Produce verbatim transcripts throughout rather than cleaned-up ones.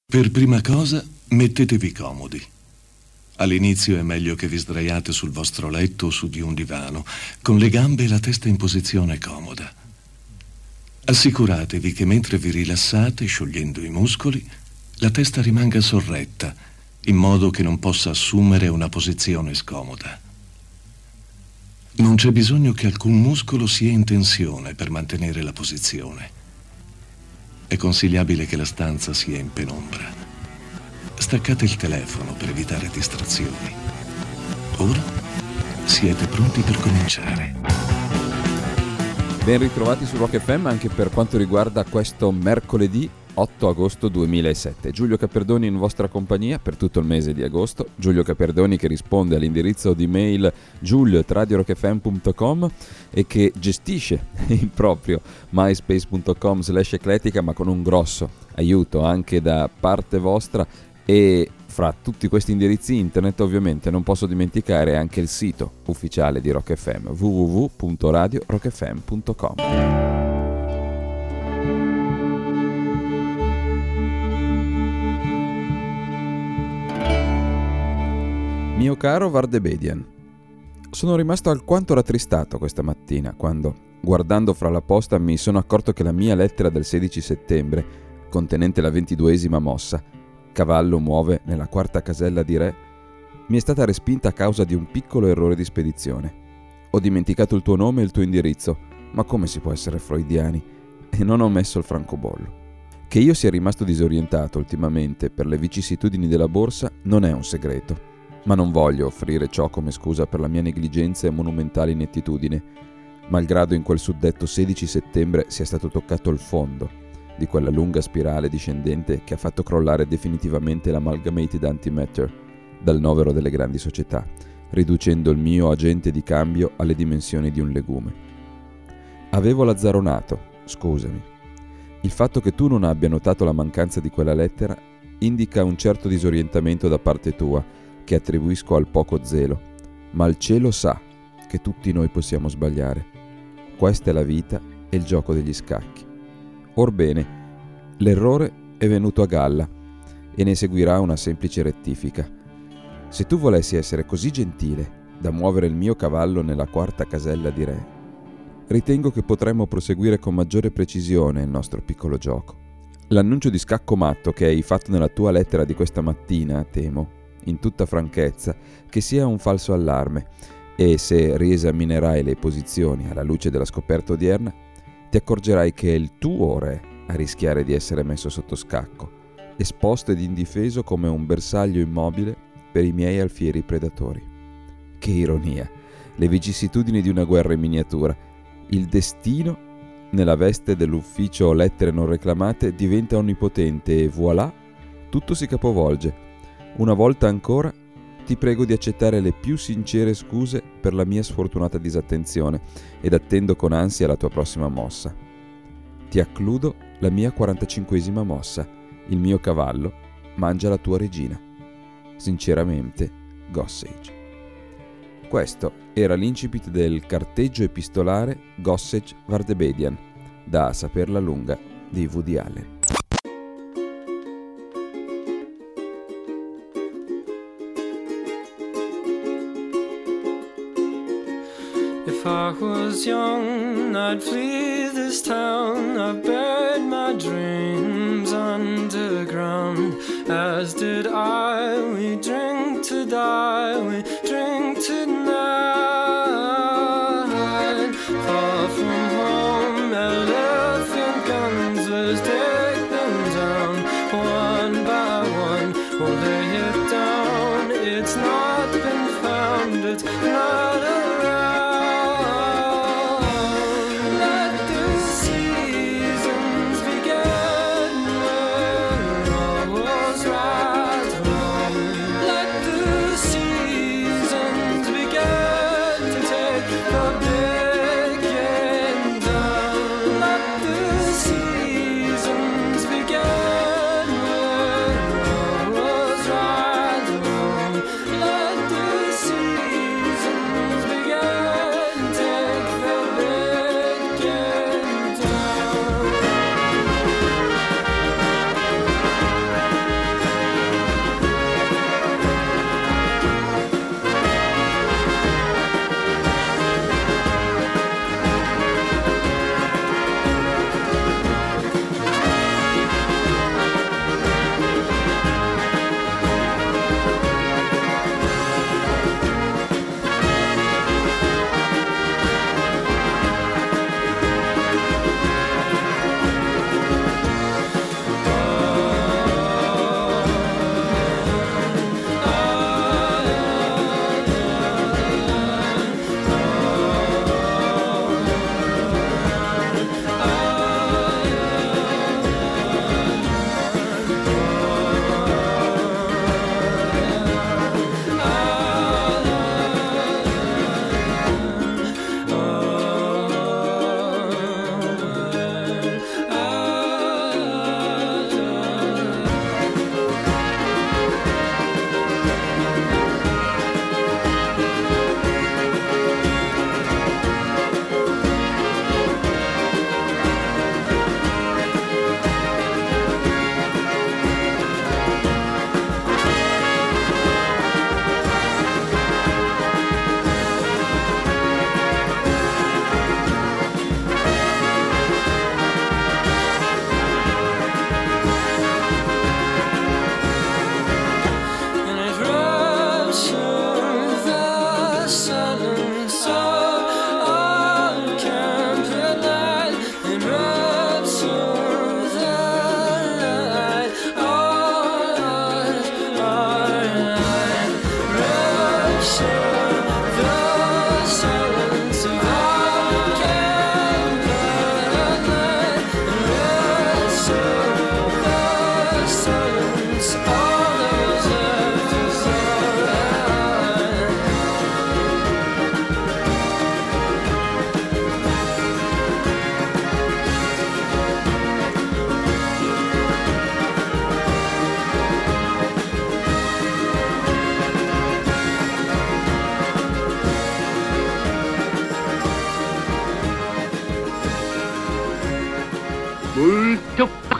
Per prima cosa, mettetevi comodi. All'inizio è meglio che vi sdraiate sul vostro letto o su di un divano, con le gambe e la testa in posizione comoda. Assicuratevi che mentre vi rilassate, sciogliendo i muscoli, la testa rimanga sorretta, in modo che non possa assumere una posizione scomoda. Non c'è bisogno che alcun muscolo sia in tensione per mantenere la posizione. È consigliabile che la stanza sia in penombra. Staccate il telefono per evitare distrazioni. Ora siete pronti per cominciare. Ben ritrovati su Rock F M anche per quanto riguarda questo mercoledì otto agosto duemilasette. Giulio Caperdoni in vostra compagnia per tutto il mese di agosto. Giulio Caperdoni che risponde all'indirizzo di mail giulio at radio rock f m punto com e che gestisce il proprio myspace punto com slash eclettica, ma con un grosso aiuto anche da parte vostra. E fra tutti questi indirizzi internet ovviamente non posso dimenticare anche il sito ufficiale di Rock F M, w w w punto radio rock f m punto com. Mio caro Vardebedian, sono rimasto alquanto rattristato questa mattina quando, guardando fra la posta, mi sono accorto che la mia lettera del sedici settembre, contenente la ventiduesima mossa, Cavallo muove nella quarta casella di Re, mi è stata respinta a causa di un piccolo errore di spedizione. Ho dimenticato il tuo nome e il tuo indirizzo, ma come si può essere freudiani? E non ho messo il francobollo. Che io sia rimasto disorientato ultimamente per le vicissitudini della borsa non è un segreto. Ma non voglio offrire ciò come scusa per la mia negligenza e monumentale inettitudine, malgrado in quel suddetto sedici settembre sia stato toccato il fondo di quella lunga spirale discendente che ha fatto crollare definitivamente l'Amalgamated Antimatter dal novero delle grandi società, riducendo il mio agente di cambio alle dimensioni di un legume. Avevo lazzaronato, scusami. Il fatto che tu non abbia notato la mancanza di quella lettera indica un certo disorientamento da parte tua, che attribuisco al poco zelo, ma il cielo sa che tutti noi possiamo sbagliare. Questa è la vita e il gioco degli scacchi. Orbene, l'errore è venuto a galla e ne seguirà una semplice rettifica. Se tu volessi essere così gentile da muovere il mio cavallo nella quarta casella di Re, ritengo che potremmo proseguire con maggiore precisione il nostro piccolo gioco. L'annuncio di scacco matto che hai fatto nella tua lettera di questa mattina, temo, in tutta franchezza, che sia un falso allarme e se riesaminerai le posizioni alla luce della scoperta odierna, ti accorgerai che è il tuo re a rischiare di essere messo sotto scacco, esposto ed indifeso come un bersaglio immobile per i miei alfieri predatori. Che ironia! Le vicissitudini di una guerra in miniatura. Il destino, nella veste dell'ufficio lettere non reclamate, diventa onnipotente e voilà, tutto si capovolge. Una volta ancora ti prego di accettare le più sincere scuse per la mia sfortunata disattenzione ed attendo con ansia la tua prossima mossa. Ti accludo la mia quarantacinquesima mossa. Il mio cavallo mangia la tua regina. Sinceramente, Gossage. Questo era l'incipit del carteggio epistolare Gossage Vardebedian, da A saperla lunga di Woody Allen. If I was young, I'd flee this town. I've buried my dreams underground. As did I, we drink to die, we drink tonight. Far from home, elephant guns, let's take them down. One by one, we'll lay it down. It's not been found, it's not around. Seasons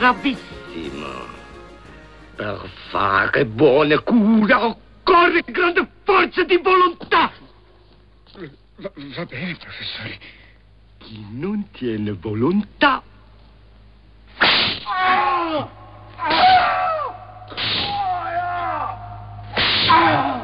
bravissimo. Per fare buona cura occorre grande forza di volontà. Va, va bene, professore. Chi non tiene volontà... Ah! Ah! Ah!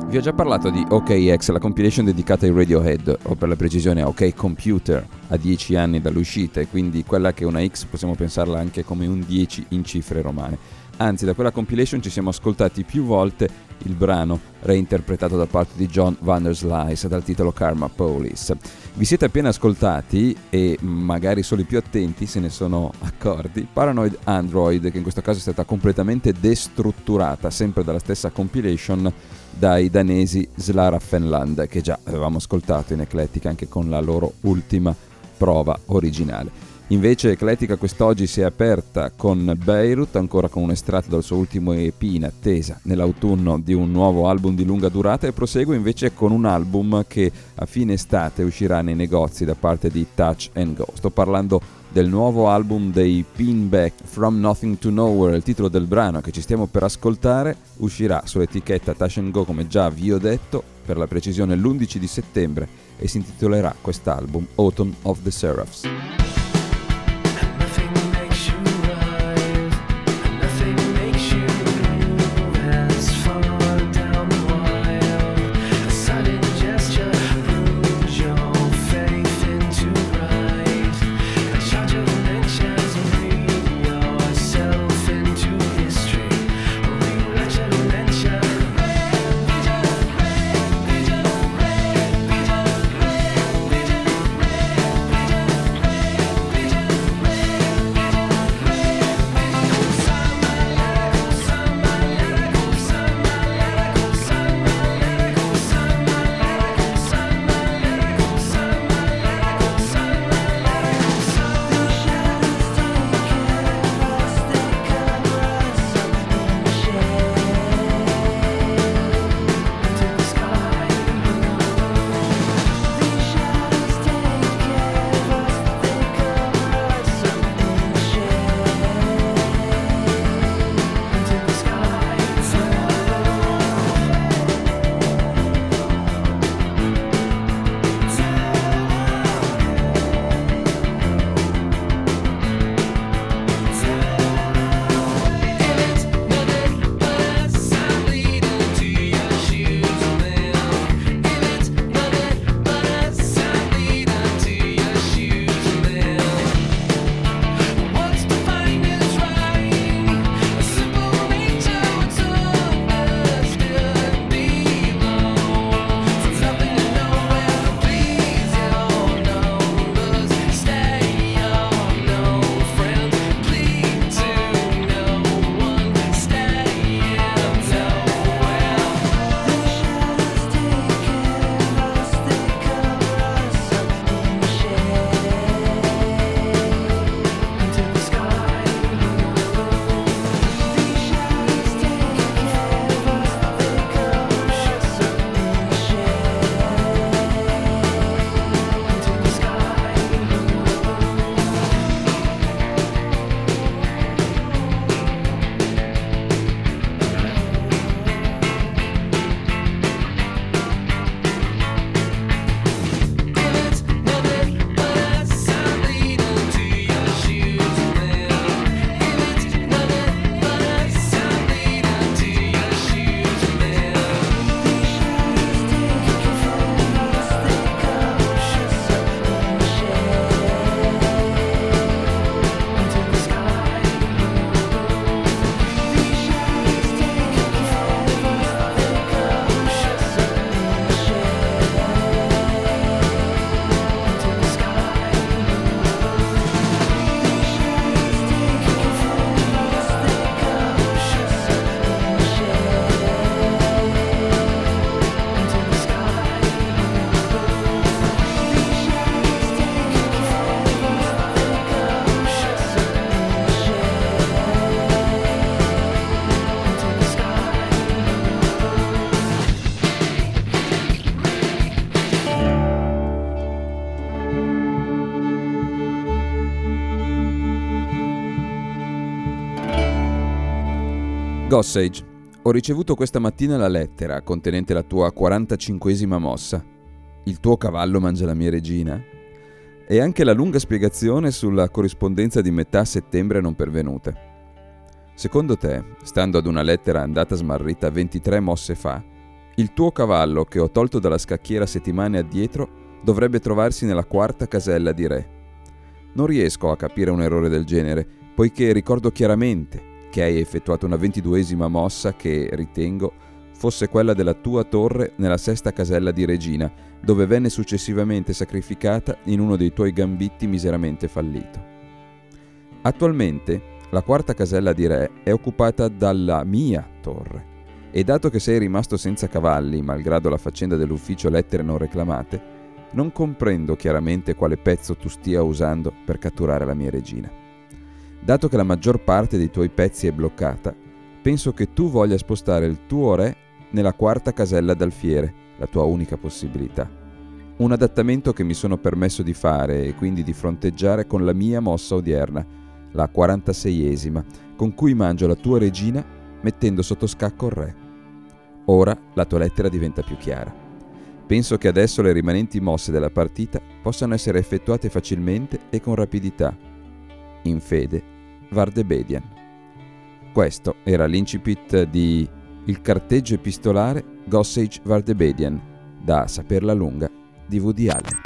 Vi ho già parlato di O K X, la compilation dedicata ai Radiohead, o per la precisione a OK Computer, a dieci anni dall'uscita, e quindi quella che è una X possiamo pensarla anche come un dieci in cifre romane. Anzi, da quella compilation ci siamo ascoltati più volte il brano reinterpretato da parte di John Vanderslice dal titolo Karma Police. Vi siete appena ascoltati, e magari solo i più attenti se ne sono accorti, Paranoid Android, che in questo caso è stata completamente destrutturata, sempre dalla stessa compilation, dai danesi Slara Fenland, che già avevamo ascoltato in Eclettica anche con la loro ultima prova originale. Invece Eclettica quest'oggi si è aperta con Beirut, ancora con un estratto dal suo ultimo E P in attesa nell'autunno di un nuovo album di lunga durata, e prosegue invece con un album che a fine estate uscirà nei negozi da parte di Touch and Go. Sto parlando del nuovo album dei Pinback, From Nothing to Nowhere. Il titolo del brano che ci stiamo per ascoltare uscirà sull'etichetta Touch and Go, come già vi ho detto, per la precisione l'undici di settembre, e si intitolerà quest'album Autumn of the Seraphs. Gossage, ho ricevuto questa mattina la lettera contenente la tua quarantacinquesima mossa. Il tuo cavallo mangia la mia regina? E anche la lunga spiegazione sulla corrispondenza di metà settembre non pervenuta. Secondo te, stando ad una lettera andata smarrita ventitré mosse fa, Il tuo cavallo, che ho tolto dalla scacchiera settimane addietro, dovrebbe trovarsi nella quarta casella di re. Non riesco a capire un errore del genere, poiché ricordo chiaramente che hai effettuato una ventiduesima mossa che, ritengo, fosse quella della tua torre nella sesta casella di regina, dove venne successivamente sacrificata in uno dei tuoi gambitti miseramente fallito. Attualmente la quarta casella di re è occupata dalla mia torre, e dato che sei rimasto senza cavalli, malgrado la faccenda dell'ufficio lettere non reclamate, non comprendo chiaramente quale pezzo tu stia usando per catturare la mia regina. Dato che la maggior parte dei tuoi pezzi è bloccata, penso che tu voglia spostare il tuo re nella quarta casella d'alfiere, la tua unica possibilità. Un adattamento che mi sono permesso di fare e quindi di fronteggiare con la mia mossa odierna, la quarantaseiesima, con cui mangio la tua regina mettendo sotto scacco il re. Ora la tua lettera diventa più chiara. Penso che adesso le rimanenti mosse della partita possano essere effettuate facilmente e con rapidità. In fede, Vardebedian. Questo era l'incipit di Il carteggio epistolare Gossage Vardebedian, da Saperla lunga di Woody Allen.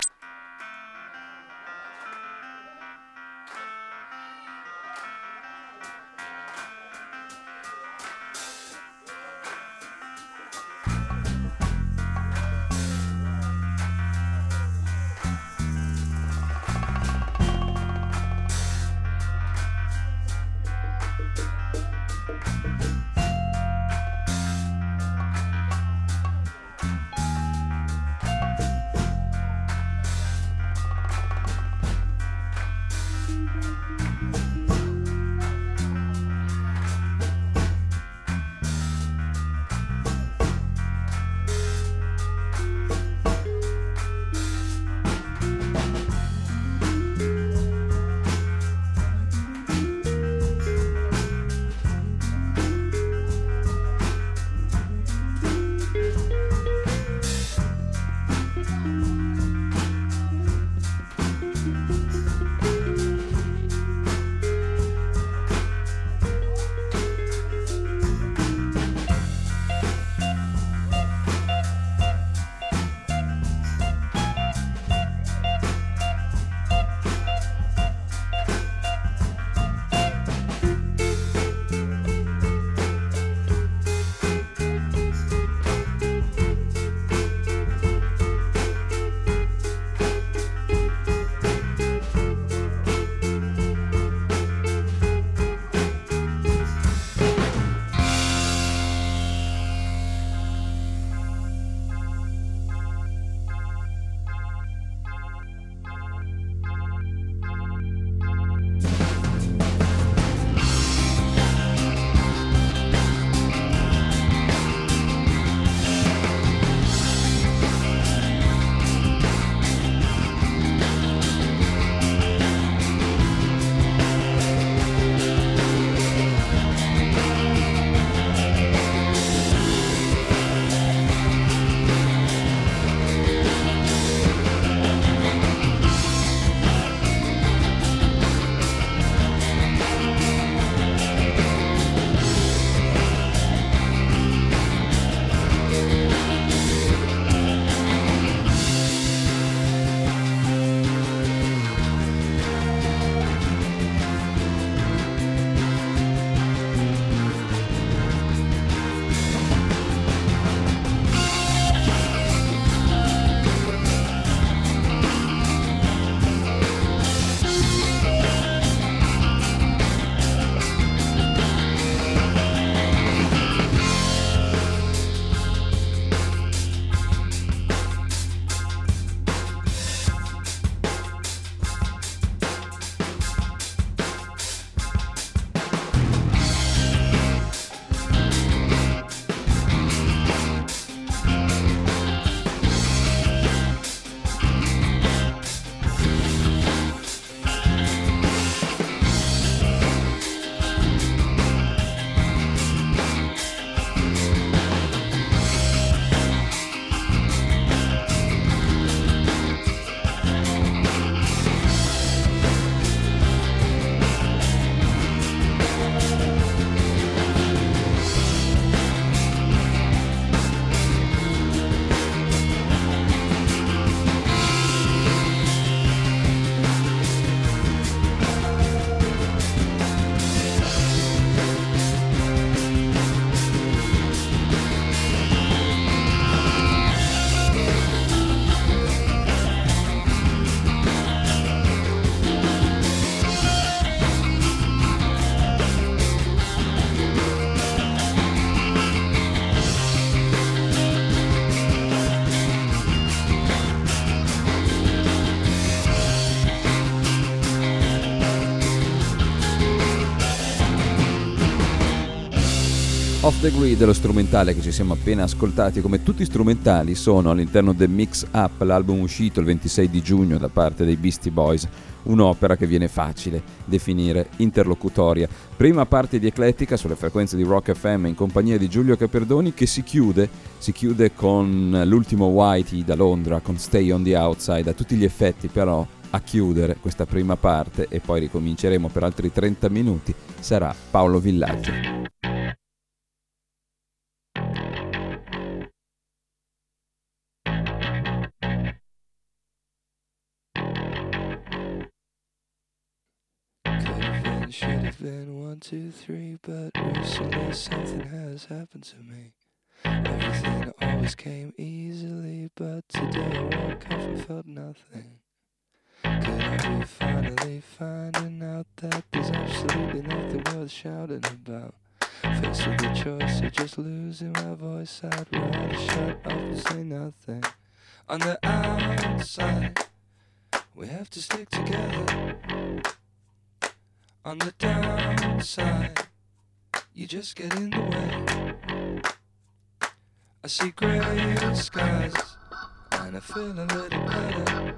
Off the Grid, lo strumentale che ci siamo appena ascoltati, come tutti i strumentali, sono all'interno del Mix Up, l'album uscito il ventisei di giugno da parte dei Beastie Boys, un'opera che viene facile definire interlocutoria. Prima parte di Eclettica sulle frequenze di Rock F M in compagnia di Giulio Caperdoni, che si chiude, si chiude con l'ultimo Whitey da Londra, con Stay on the Outside, a tutti gli effetti però a chiudere questa prima parte, e poi ricominceremo per altri trenta minuti, sarà Paolo Villaggio. Should have been one, two, three, but recently something has happened to me. Everything always came easily, but today I woke up and felt nothing. Could I be finally finding out that there's absolutely nothing worth shouting about? Faced with the choice of just losing my voice, I'd rather shut up and say nothing. On the outside, we have to stick together. On the downside, you just get in the way. I see grey skies, and I feel a little better.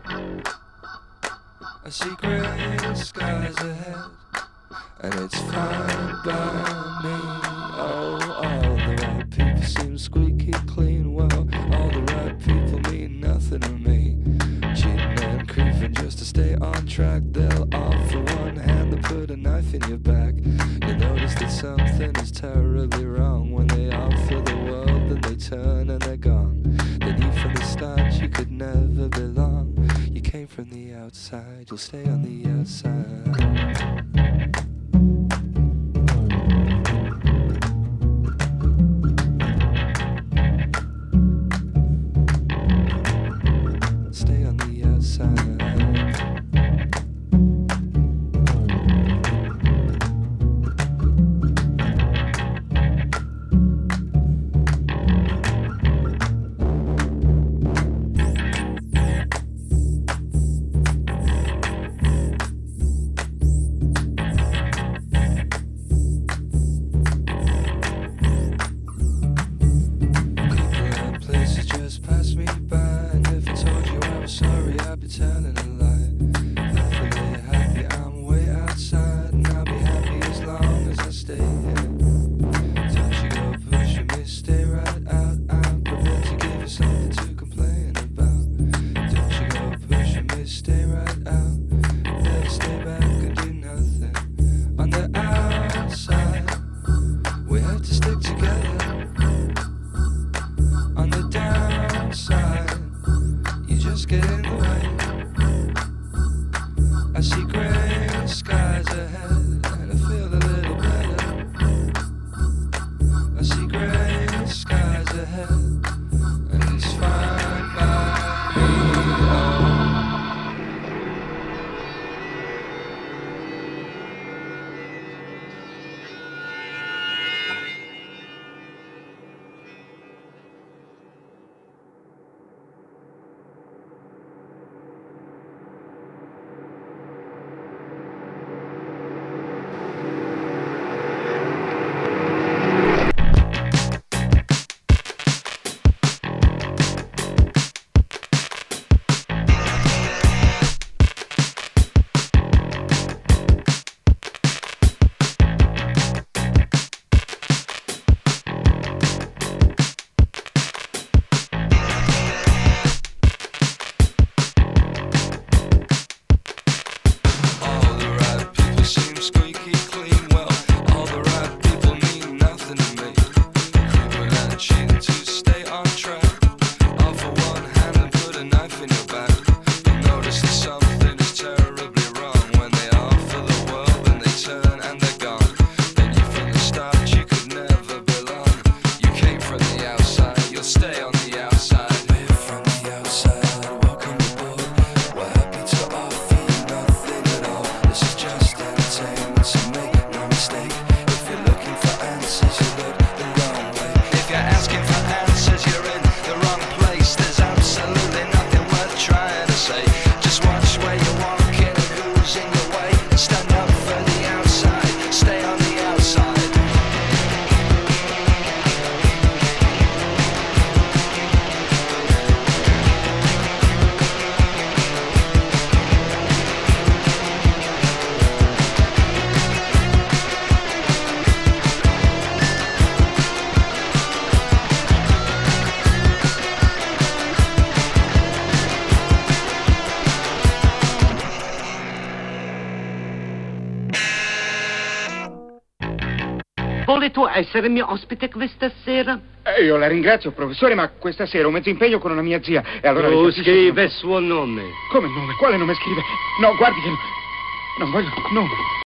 I see grey skies ahead, and it's fine by me. Oh, all the right people seem squeaky clean. Well, all the right people mean nothing to me. Cheating and creeping just to stay on track. They'll offer one hand to put a knife in your back. You notice that something is terribly wrong when they offer the world, then they turn and they're gone. They knew from the start you could never belong. You came from the outside, you'll stay on the outside. piacere tuo essere mio ospite questa sera? Eh, io la ringrazio, professore, ma questa sera ho mezzo impegno con una mia zia. E allora Tu lei capisce che scrive non- il suo nome. Come nome? Quale nome scrive? No, guardi che... Non voglio... Nome.